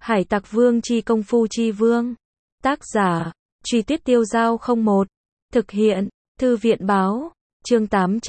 Hải Tặc Vương chi công phu chi vương. Tác giả, Truy Tuyết Tiêu Dao 01. Thực hiện, Thư viện Báo. Chương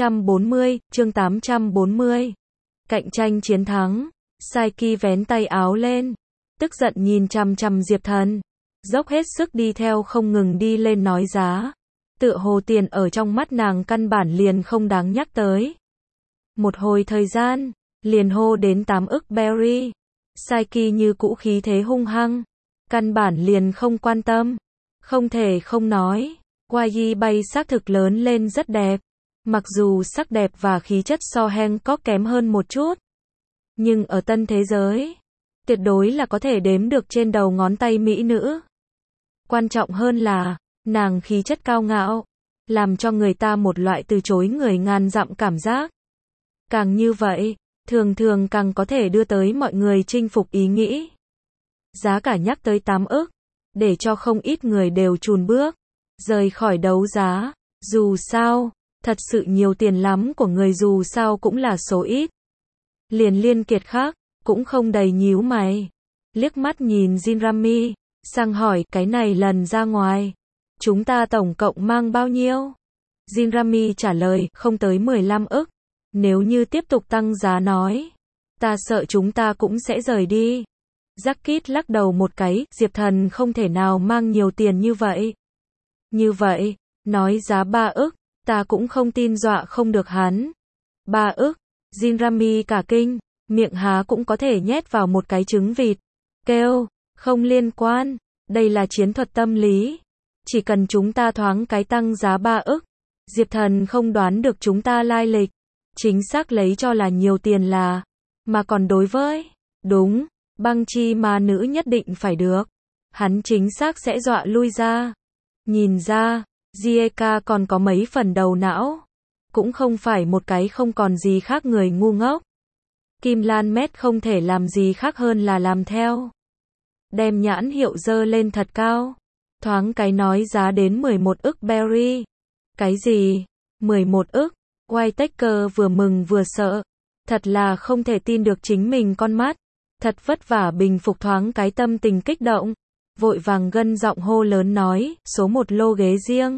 840. Cạnh tranh chiến thắng. Saiki vén tay áo lên, tức giận nhìn chằm chằm Diệp Thần, dốc hết sức đi theo không ngừng đi lên nói giá. Tựa hồ tiền ở trong mắt nàng căn bản liền không đáng nhắc tới. Một hồi thời gian, liền hô đến 8 ức berry. Saiki như cũ khí thế hung hăng, căn bản liền không quan tâm. Không thể không nói, Wai bay xác thực lớn lên rất đẹp. Mặc dù sắc đẹp và khí chất so Hancock kém hơn một chút, nhưng ở tân thế giới, tuyệt đối là có thể đếm được trên đầu ngón tay mỹ nữ. Quan trọng hơn là, nàng khí chất cao ngạo, làm cho người ta một loại từ chối người ngàn dặm cảm giác. Càng như vậy, thường thường càng có thể đưa tới mọi người chinh phục ý nghĩ. Giá cả nhắc tới 8 ức, để cho không ít người đều chùn bước, rời khỏi đấu giá. Dù sao, thật sự nhiều tiền lắm của người dù sao cũng là số ít. Liền Liên Kiệt khác, cũng không đầy nhíu mày. Liếc mắt nhìn Jinrami, sang hỏi cái này lần ra ngoài, chúng ta tổng cộng mang bao nhiêu? Jinrami trả lời, không tới 15 ức. Nếu như tiếp tục tăng giá nói, ta sợ chúng ta cũng sẽ rời đi. Jackit lắc đầu một cái, Diệp Thần không thể nào mang nhiều tiền như vậy. Như vậy, nói giá 3 ức, ta cũng không tin dọa không được hắn. 3 ức, Jinrami cả kinh, miệng há cũng có thể nhét vào một cái trứng vịt. Kêu, không liên quan, đây là chiến thuật tâm lý. Chỉ cần chúng ta thoáng cái tăng giá 3 ức, Diệp Thần không đoán được chúng ta lai lịch. Chính xác lấy cho là nhiều tiền là, mà còn đối với, đúng, băng chi ma nữ nhất định phải được. Hắn chính xác sẽ dọa lui ra. Nhìn ra, Jieka còn có mấy phần đầu não. Cũng không phải một cái không còn gì khác người ngu ngốc. Kim Lan Mét không thể làm gì khác hơn là làm theo. Đem nhãn hiệu dơ lên thật cao. Thoáng cái nói giá đến 11 ức berry. Cái gì? 11 ức? Whittaker vừa mừng vừa sợ. Thật là không thể tin được chính mình con mắt. Thật vất vả bình phục thoáng cái tâm tình kích động. Vội vàng gân giọng hô lớn nói, số 1 lô ghế riêng.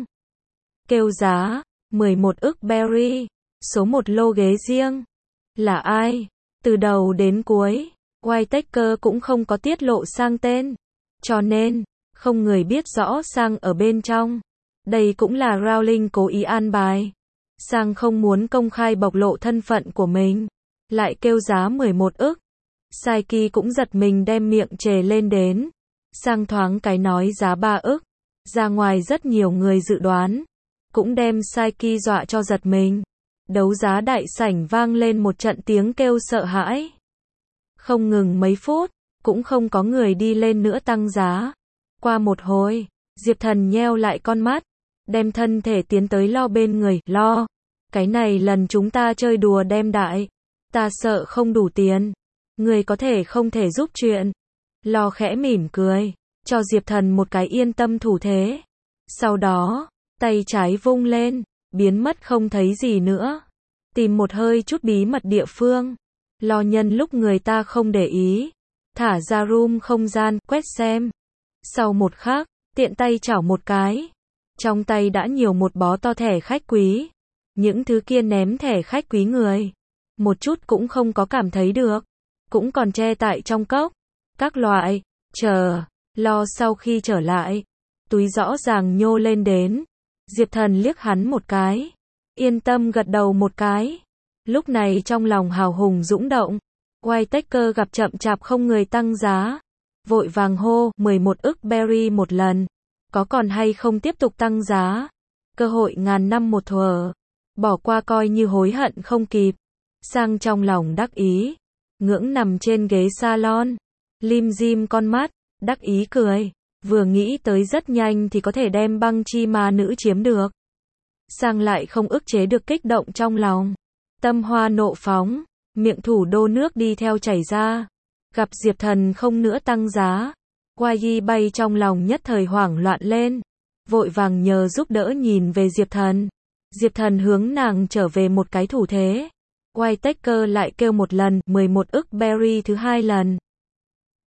Kêu giá, 11 ức berry. Số 1 lô ghế riêng. Là ai? Từ đầu đến cuối, Whittaker cũng không có tiết lộ sang tên. Cho nên, không người biết rõ sang ở bên trong. Đây cũng là Rowling cố ý an bài. Sang không muốn công khai bộc lộ thân phận của mình. Lại kêu giá 11 ức. Saiki cũng giật mình đem miệng chề lên đến. Sang thoáng cái nói giá 3 ức. Ra ngoài rất nhiều người dự đoán. Cũng đem Saiki dọa cho giật mình. Đấu giá đại sảnh vang lên một trận tiếng kêu sợ hãi. Không ngừng mấy phút, cũng không có người đi lên nữa tăng giá. Qua một hồi, Diệp Thần nheo lại con mắt, đem thân thể tiến tới Lo bên người, Lo. Cái này lần chúng ta chơi đùa đem đại. Ta sợ không đủ tiền. Người có thể không thể giúp chuyện. Lo khẽ mỉm cười, cho Diệp Thần một cái yên tâm thủ thế. Sau đó, tay trái vung lên, biến mất không thấy gì nữa. Tìm một hơi chút bí mật địa phương. Lo nhân lúc người ta không để ý. Thả ra room không gian, quét xem. Sau một khắc, tiện tay chảo một cái. Trong tay đã nhiều một bó to thẻ khách quý. Những thứ kia ném thẻ khách quý người. Một chút cũng không có cảm thấy được. Cũng còn che tại trong cốc. Các loại, chờ, Lo sau khi trở lại. Túi rõ ràng nhô lên đến. Diệp Thần liếc hắn một cái. Yên tâm gật đầu một cái. Lúc này trong lòng hào hùng dũng động. Whittaker gặp chậm chạp không người tăng giá. Vội vàng hô, 11 ức berry một lần. Có còn hay không tiếp tục tăng giá? Cơ hội ngàn năm một thuở. Bỏ qua coi như hối hận không kịp. Sang trong lòng đắc ý. Ngưỡng nằm trên ghế salon. Lim dim con mắt. Đắc ý cười. Vừa nghĩ tới rất nhanh thì có thể đem băng chi ma nữ chiếm được. Sang lại không ức chế được kích động trong lòng. Tâm hoa nộ phóng. Miệng thủ đô nước đi theo chảy ra. Gặp Diệp Thần không nữa tăng giá. Wai bay trong lòng nhất thời hoảng loạn lên. Vội vàng nhờ giúp đỡ nhìn về Diệp Thần. Diệp Thần hướng nàng trở về một cái thủ thế. Whittaker lại kêu một lần, 11 ức berry thứ hai lần.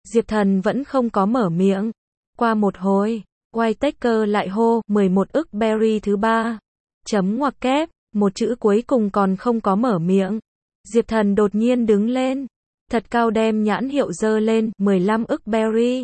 Diệp Thần vẫn không có mở miệng. Qua một hồi, Whittaker lại hô, 11 ức berry thứ 3. Chấm ngoặc kép, một chữ cuối cùng còn không có mở miệng. Diệp Thần đột nhiên đứng lên, thật cao đem nhãn hiệu giơ lên, 15 ức berry.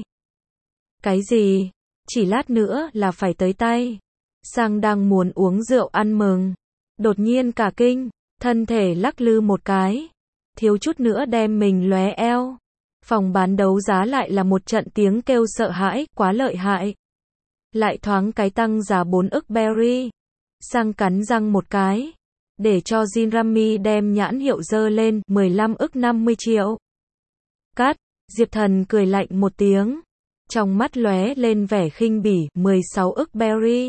Cái gì? Chỉ lát nữa là phải tới tay. Sang đang muốn uống rượu ăn mừng. Đột nhiên cả kinh, thân thể lắc lư một cái. Thiếu chút nữa đem mình lóe eo. Phòng bán đấu giá lại là một trận tiếng kêu sợ hãi, quá lợi hại. Lại thoáng cái tăng giá 4 ức berry. Sang cắn răng một cái. Để cho Jinrami đem nhãn hiệu giơ lên, 15 ức 50 triệu. Cắt, Diệp Thần cười lạnh một tiếng. Trong mắt lóe lên vẻ khinh bỉ, 16 ức berry.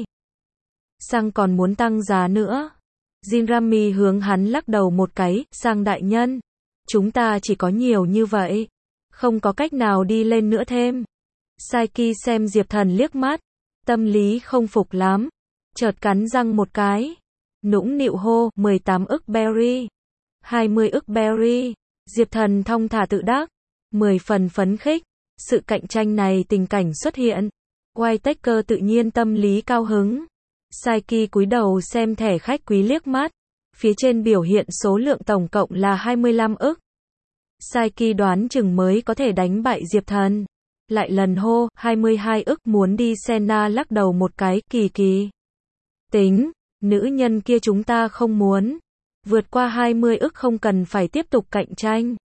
Sang còn muốn tăng giá nữa. Jinrami hướng hắn lắc đầu một cái, Sang đại nhân. Chúng ta chỉ có nhiều như vậy. Không có cách nào đi lên nữa thêm. Saiki xem Diệp Thần liếc mắt. Tâm lý không phục lắm. Chợt cắn răng một cái. Nũng nịu hô, 18 ức berry. 20 ức berry. Diệp Thần thong thả tự đắc. 10 phần phấn khích. Sự cạnh tranh này tình cảnh xuất hiện. Whittaker tự nhiên tâm lý cao hứng. Saiki cúi đầu xem thẻ khách quý liếc mắt. Phía trên biểu hiện số lượng tổng cộng là 25 ức. Saiki đoán chừng mới có thể đánh bại Diệp Thần. Lại lần hô, 22 ức muốn đi Senna lắc đầu một cái, kỳ kỳ. Tính, nữ nhân kia chúng ta không muốn. Vượt qua 20 ức không cần phải tiếp tục cạnh tranh.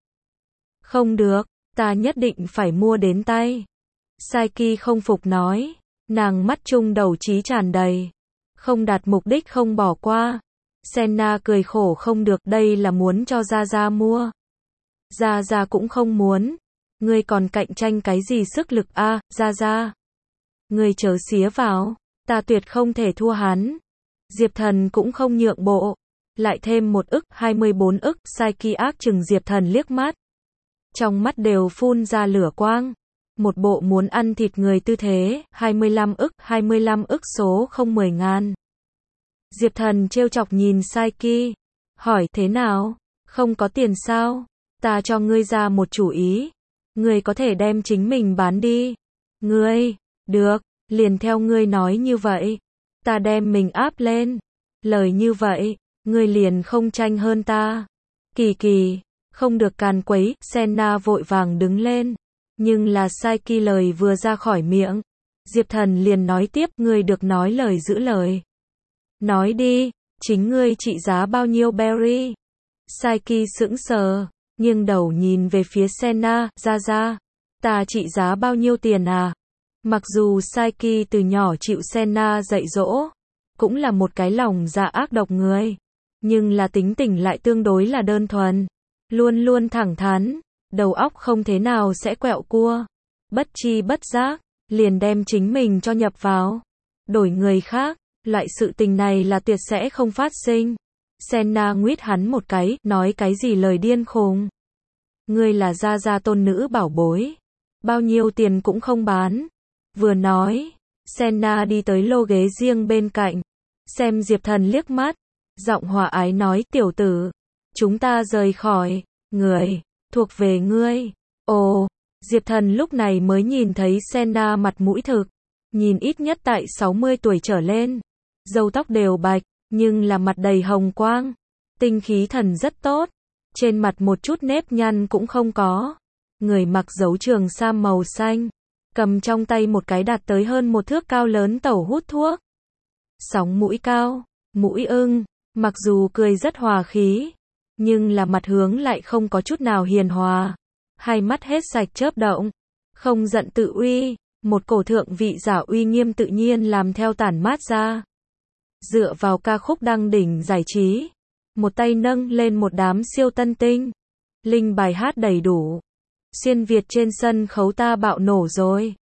Không được, ta nhất định phải mua đến tay. Saiki không phục nói. Nàng mắt trung đầu trí tràn đầy. Không đạt mục đích không bỏ qua. Senna cười khổ không được, đây là muốn cho Gia Gia mua. Gia Gia cũng không muốn. Ngươi còn cạnh tranh cái gì sức lực a, Gia Gia. Ngươi chớ xía vào, ta tuyệt không thể thua hắn. Diệp Thần cũng không nhượng bộ. Lại thêm 1 ức, 24 ức, Saiki ác chừng Diệp Thần liếc mắt. Trong mắt đều phun ra lửa quang. Một bộ muốn ăn thịt người tư thế, 25 ức số không 10 ngàn. Diệp Thần trêu chọc nhìn Saiki. Hỏi thế nào? Không có tiền sao? Ta cho ngươi ra một chủ ý. Ngươi có thể đem chính mình bán đi. Ngươi, được, liền theo ngươi nói như vậy. Ta đem mình áp lên. Lời như vậy, ngươi liền không tranh hơn ta. Kỳ kỳ, không được càn quấy, Senna vội vàng đứng lên. Nhưng là Saiki lời vừa ra khỏi miệng. Diệp Thần liền nói tiếp, ngươi được nói lời giữ lời. Nói đi, chính ngươi trị giá bao nhiêu berry? Saiki sững sờ, nghiêng đầu nhìn về phía Senna, Gia Gia. Ta trị giá bao nhiêu tiền à? Mặc dù Saiki từ nhỏ chịu Senna dạy dỗ, cũng là một cái lòng dạ ác độc người. Nhưng là tính tình lại tương đối là đơn thuần. Luôn luôn thẳng thắn, đầu óc không thế nào sẽ quẹo cua. Bất chi bất giác, liền đem chính mình cho nhập vào. Đổi người khác, loại sự tình này là tuyệt sẽ không phát sinh. Senna nguyết hắn một cái, nói cái gì lời điên khùng. Ngươi là Gia Gia tôn nữ bảo bối. Bao nhiêu tiền cũng không bán. Vừa nói, Senna đi tới lô ghế riêng bên cạnh. Xem Diệp Thần liếc mắt. Giọng hòa ái nói, tiểu tử. Chúng ta rời khỏi. Người, thuộc về ngươi. Ồ, Diệp Thần lúc này mới nhìn thấy Senna mặt mũi thực. Nhìn ít nhất tại 60 tuổi trở lên. Râu tóc đều bạch, nhưng là mặt đầy hồng quang. Tinh khí thần rất tốt. Trên mặt một chút nếp nhăn cũng không có. Người mặc dấu trường sam màu xanh. Cầm trong tay một cái đạt tới hơn 1 thước cao lớn tẩu hút thuốc. Sóng mũi cao, mũi ưng. Mặc dù cười rất hòa khí, nhưng là mặt hướng lại không có chút nào hiền hòa. Hai mắt hết sạch chớp động. Không giận tự uy. Một cổ thượng vị giả uy nghiêm tự nhiên làm theo tản mát ra. Dựa vào ca khúc đăng đỉnh giải trí. Một tay nâng lên một đám siêu tân tinh. Linh bài hát đầy đủ. Xuyên Việt trên sân khấu ta bạo nổ rồi.